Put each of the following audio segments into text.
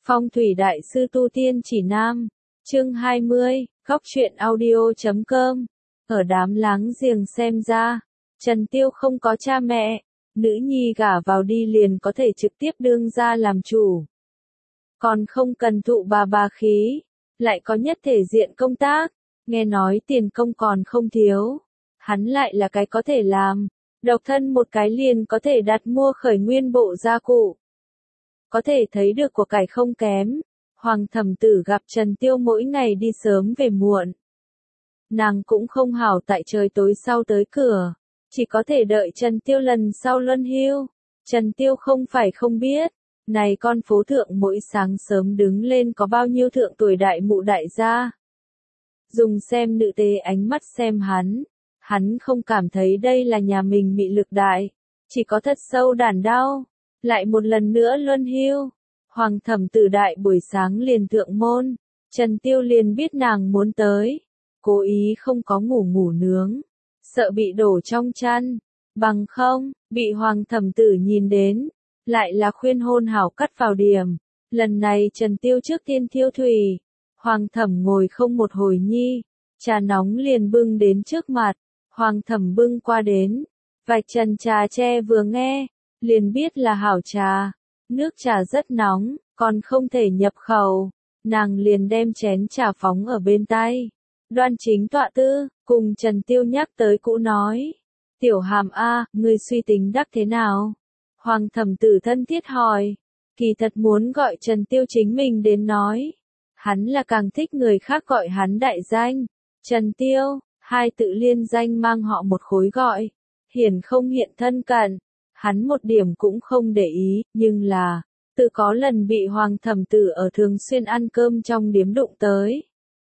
Phong thủy đại sư tu tiên chỉ nam, chương 20, góc truyện audio.com. Ở đám láng giềng xem ra, Trần Tiêu không có cha mẹ, nữ nhi gả vào đi liền có thể trực tiếp đương ra làm chủ. Còn không cần thụ bà khí, lại có nhất thể diện công tác, nghe nói tiền công còn không thiếu. Hắn lại là cái có thể làm, độc thân một cái liền có thể đặt mua khởi nguyên bộ gia cụ. Có thể thấy được của cải không kém, Hoàng Thẩm Tử gặp Trần Tiêu mỗi ngày đi sớm về muộn. Nàng cũng không hảo tại trời tối sau tới cửa, chỉ có thể đợi Trần Tiêu lần sau luân hưu. Trần Tiêu không phải không biết, này con phố thượng mỗi sáng sớm đứng lên có bao nhiêu thượng tuổi đại mụ đại gia. Dùng xem nữ tế ánh mắt xem hắn không cảm thấy đây là nhà mình mị lực đại, chỉ có thật sâu đản đau. Lại một lần nữa luân hưu, Hoàng Thẩm Tử đại buổi sáng liền thượng môn, Trần Tiêu liền biết nàng muốn tới, cố ý không có ngủ nướng, sợ bị đổ trong chăn, bằng không, bị Hoàng Thẩm Tử nhìn đến, lại là khuyên hôn hảo cắt vào điểm. Lần này Trần Tiêu trước tiên thiêu thủy, Hoàng Thẩm ngồi không một hồi nhi, trà nóng liền bưng đến trước mặt, Hoàng Thẩm bưng qua đến, vạch trần trà tre vừa nghe, liền biết là hảo trà, nước trà rất nóng, còn không thể nhập khẩu, nàng liền đem chén trà phóng ở bên tay. Đoan chính tọa tư, cùng Trần Tiêu nhắc tới cũ nói, Tiểu Hàm a, ngươi suy tính đắc thế nào? Hoàng Thẩm Tử thân thiết hỏi, kỳ thật muốn gọi Trần Tiêu chính mình đến nói, hắn là càng thích người khác gọi hắn đại danh, Trần Tiêu, hai tự liên danh mang họ một khối gọi, hiển không hiện thân cận. Hắn một điểm cũng không để ý, nhưng là, tự có lần bị Hoàng Thẩm Tử ở thường xuyên ăn cơm trong điếm đụng tới.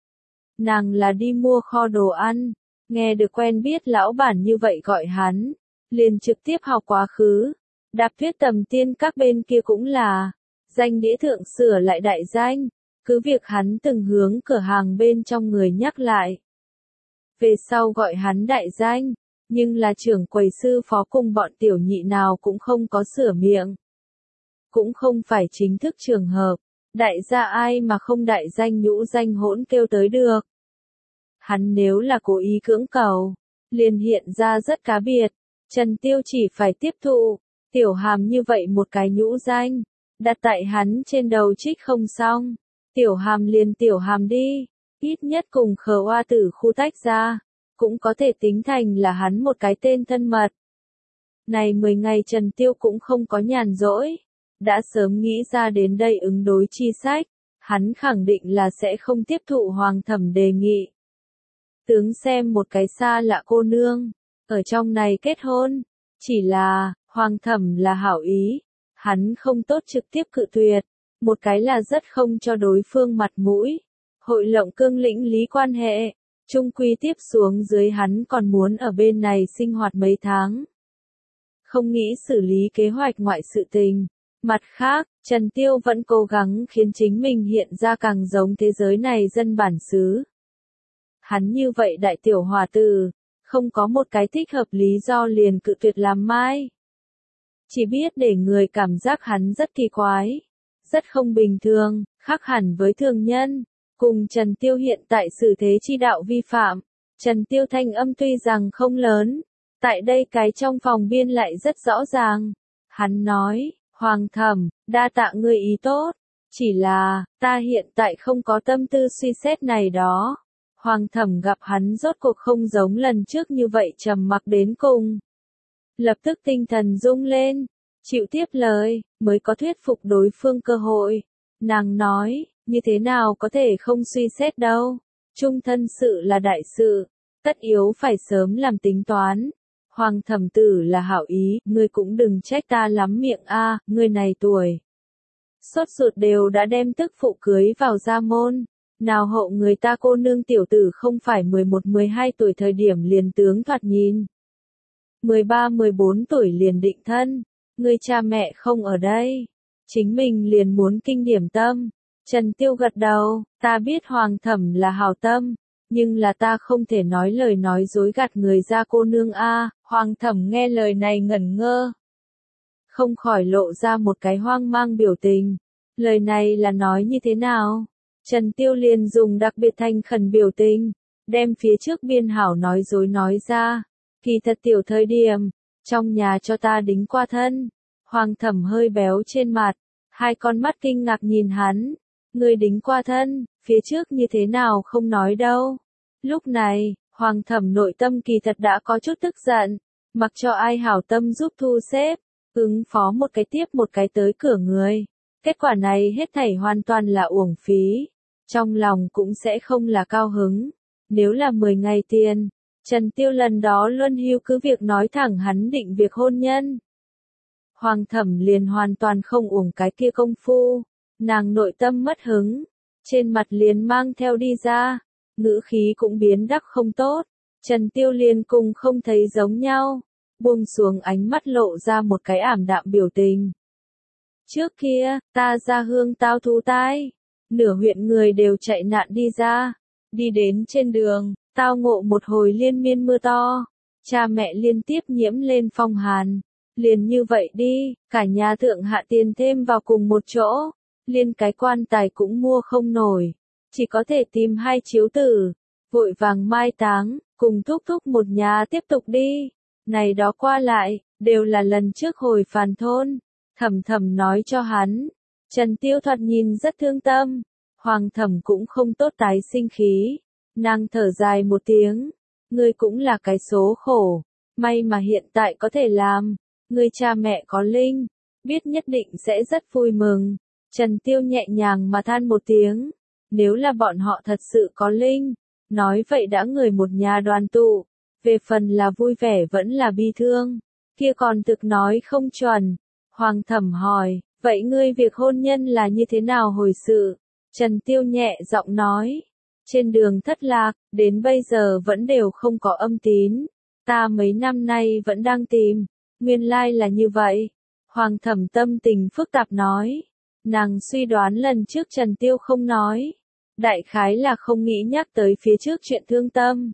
Nàng là đi mua kho đồ ăn, nghe được quen biết lão bản như vậy gọi hắn, liền trực tiếp học quá khứ. Đạp Tuyết Tầm Tiên các bên kia cũng là, danh đĩa thượng sửa lại đại danh, cứ việc hắn từng hướng cửa hàng bên trong người nhắc lại. Về sau gọi hắn đại danh. Nhưng là trưởng quầy sư phó cùng bọn tiểu nhị nào cũng không có sửa miệng. Cũng không phải chính thức trường hợp, đại gia ai mà không đại danh nhũ danh hỗn kêu tới được. Hắn nếu là cố ý cưỡng cầu, liền hiện ra rất cá biệt, Trần Tiêu chỉ phải tiếp thụ, Tiểu Hàm như vậy một cái nhũ danh, đặt tại hắn trên đầu trích không xong, Tiểu Hàm liền Tiểu Hàm đi, ít nhất cùng Khờ Oa Tử khu tách ra. Cũng có thể tính thành là hắn một cái tên thân mật. Này 10 ngày Trần Tiêu cũng không có nhàn rỗi, đã sớm nghĩ ra đến đây ứng đối chi sách, hắn khẳng định là sẽ không tiếp thụ Hoàng Thẩm đề nghị. Tướng xem một cái xa lạ cô nương, ở trong này kết hôn, chỉ là, Hoàng Thẩm là hảo ý, hắn không tốt trực tiếp cự tuyệt, một cái là rất không cho đối phương mặt mũi, hội lộng cương lĩnh lý quan hệ. Trung quy tiếp xuống dưới hắn còn muốn ở bên này sinh hoạt mấy tháng. Không nghĩ xử lý kế hoạch ngoại sự tình. Mặt khác, Trần Tiêu vẫn cố gắng khiến chính mình hiện ra càng giống thế giới này dân bản xứ. Hắn như vậy đại tiểu hòa tử, không có một cái thích hợp lý do liền cự tuyệt làm mai. Chỉ biết để người cảm giác hắn rất kỳ quái, rất không bình thường, khác hẳn với thường nhân. Cùng Trần Tiêu hiện tại xử thế chi đạo vi phạm, Trần Tiêu thanh âm tuy rằng không lớn, tại đây cái trong phòng biên lại rất rõ ràng. Hắn nói, Hoàng Thẩm, đa tạ ngươi ý tốt, chỉ là, ta hiện tại không có tâm tư suy xét này đó. Hoàng Thẩm gặp hắn rốt cuộc không giống lần trước như vậy trầm mặc đến cùng. Lập tức tinh thần rung lên, chịu tiếp lời, mới có thuyết phục đối phương cơ hội. Nàng nói, như thế nào có thể không suy xét đâu, chung thân sự là đại sự, tất yếu phải sớm làm tính toán. Hoàng Thẩm Tử là hảo ý, ngươi cũng đừng trách ta lắm miệng a, ngươi này tuổi. Sốt ruột đều đã đem tức phụ cưới vào gia môn, nào hậu người ta cô nương tiểu tử không phải 11-12 tuổi thời điểm liền tướng thoạt nhìn. 13-14 tuổi liền định thân, ngươi cha mẹ không ở đây, chính mình liền muốn kinh điểm tâm. Trần Tiêu gật đầu, ta biết Hoàng Thẩm là hảo tâm, nhưng là ta không thể nói lời nói dối gạt người ra cô nương a. Hoàng Thẩm nghe lời này ngẩn ngơ, không khỏi lộ ra một cái hoang mang biểu tình. Lời này là nói như thế nào? Trần Tiêu liền dùng đặc biệt thành khẩn biểu tình, đem phía trước biên hảo nói dối nói ra. Kỳ thật tiểu thời điểm, trong nhà cho ta đính qua thân. Hoàng Thẩm hơi béo trên mặt, hai con mắt kinh ngạc nhìn hắn. Người đính qua thân, phía trước như thế nào không nói đâu. Lúc này, Hoàng Thẩm nội tâm kỳ thật đã có chút tức giận, mặc cho ai hảo tâm giúp thu xếp, ứng phó một cái tiếp một cái tới cửa người. Kết quả này hết thảy hoàn toàn là uổng phí, trong lòng cũng sẽ không là cao hứng. Nếu là 10 ngày tiền, Trần Tiêu lần đó luân hưu cứ việc nói thẳng hắn định việc hôn nhân. Hoàng Thẩm liền hoàn toàn không uổng cái kia công phu, nàng nội tâm mất hứng, trên mặt liền mang theo đi ra, ngữ khí cũng biến đắc không tốt. Trần Tiêu liền cùng không thấy giống nhau, buông xuống ánh mắt lộ ra một cái ảm đạm biểu tình. Trước kia, ta ra hương tao thú tai, nửa huyện người đều chạy nạn đi ra, đi đến trên đường, tao ngộ một hồi liên miên mưa to, cha mẹ liên tiếp nhiễm lên phong hàn, liền như vậy đi, cả nhà thượng hạ tiền thêm vào cùng một chỗ, liên cái quan tài cũng mua không nổi, chỉ có thể tìm hai chiếu tử, vội vàng mai táng, cùng thúc thúc một nhà tiếp tục đi, này đó qua lại, đều là lần trước hồi Phàn thôn. Thẩm Thẩm nói cho hắn, Trần Tiêu thoạt nhìn rất thương tâm, Hoàng Thẩm cũng không tốt tái sinh khí, nàng thở dài một tiếng, ngươi cũng là cái số khổ, may mà hiện tại có thể làm, ngươi cha mẹ có linh, biết nhất định sẽ rất vui mừng. Trần Tiêu nhẹ nhàng mà than một tiếng, nếu là bọn họ thật sự có linh, nói vậy đã người một nhà đoàn tụ, về phần là vui vẻ vẫn là bi thương, kia còn thực nói không chuẩn. Hoàng Thẩm hỏi, vậy ngươi việc hôn nhân là như thế nào hồi sự? Trần Tiêu nhẹ giọng nói, trên đường thất lạc, đến bây giờ vẫn đều không có âm tín, ta mấy năm nay vẫn đang tìm, nguyên lai là như vậy. Hoàng Thẩm tâm tình phức tạp nói, nàng suy đoán lần trước Trần Tiêu không nói, đại khái là không nghĩ nhắc tới phía trước chuyện thương tâm.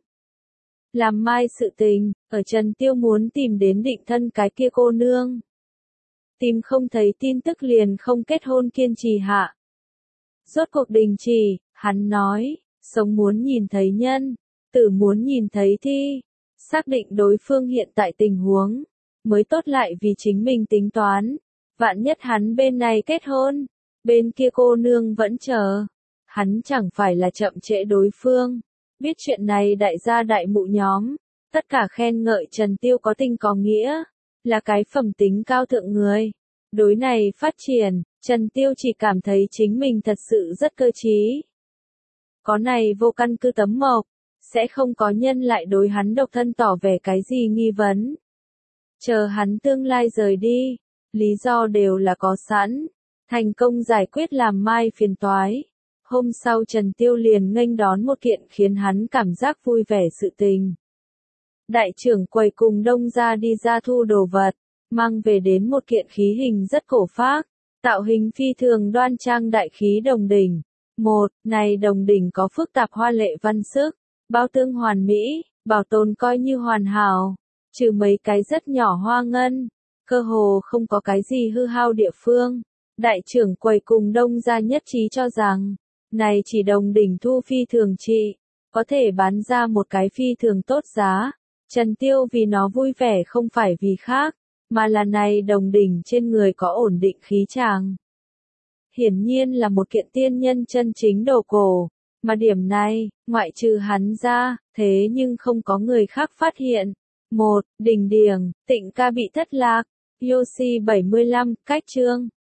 Làm mai sự tình, ở Trần Tiêu muốn tìm đến định thân cái kia cô nương. Tìm không thấy tin tức liền không kết hôn kiên trì hạ. Rốt cuộc đình chỉ, hắn nói, sống muốn nhìn thấy nhân, tử muốn nhìn thấy thi, xác định đối phương hiện tại tình huống, mới tốt lại vì chính mình tính toán, vạn nhất hắn bên này kết hôn, bên kia cô nương vẫn chờ, hắn chẳng phải là chậm trễ đối phương. Biết chuyện này đại gia đại mụ nhóm, tất cả khen ngợi Trần Tiêu có tình có nghĩa, là cái phẩm tính cao thượng người. Đối này phát triển, Trần Tiêu chỉ cảm thấy chính mình thật sự rất cơ trí. Có này vô căn cứ tấm mộc, sẽ không có nhân lại đối hắn độc thân tỏ vẻ cái gì nghi vấn. Chờ hắn tương lai rời đi, lý do đều là có sẵn, thành công giải quyết làm mai phiền toái. Hôm sau Trần Tiêu liền nghênh đón một kiện khiến hắn cảm giác vui vẻ sự tình. Đại trưởng quầy cùng đông gia đi ra thu đồ vật, mang về đến một kiện khí hình rất cổ phác, tạo hình phi thường đoan trang đại khí đồng đỉnh. Này đồng đỉnh có phức tạp hoa lệ văn sức, bao tương hoàn mỹ, bảo tồn coi như hoàn hảo, trừ mấy cái rất nhỏ hoa ngân, cơ hồ không có cái gì hư hao địa phương. Đại trưởng quầy cùng đông gia nhất trí cho rằng, này chỉ đồng đỉnh thu phi thường trị, có thể bán ra một cái phi thường tốt giá. Trần Tiêu vì nó vui vẻ không phải vì khác, mà là này đồng đỉnh trên người có ổn định khí tràng. Hiển nhiên là một kiện tiên nhân chân chính đồ cổ, mà điểm này, ngoại trừ hắn ra, thế nhưng không có người khác phát hiện. Đỉnh điềng, Tịnh ca bị thất lạc, Yoshi 75, cách chương.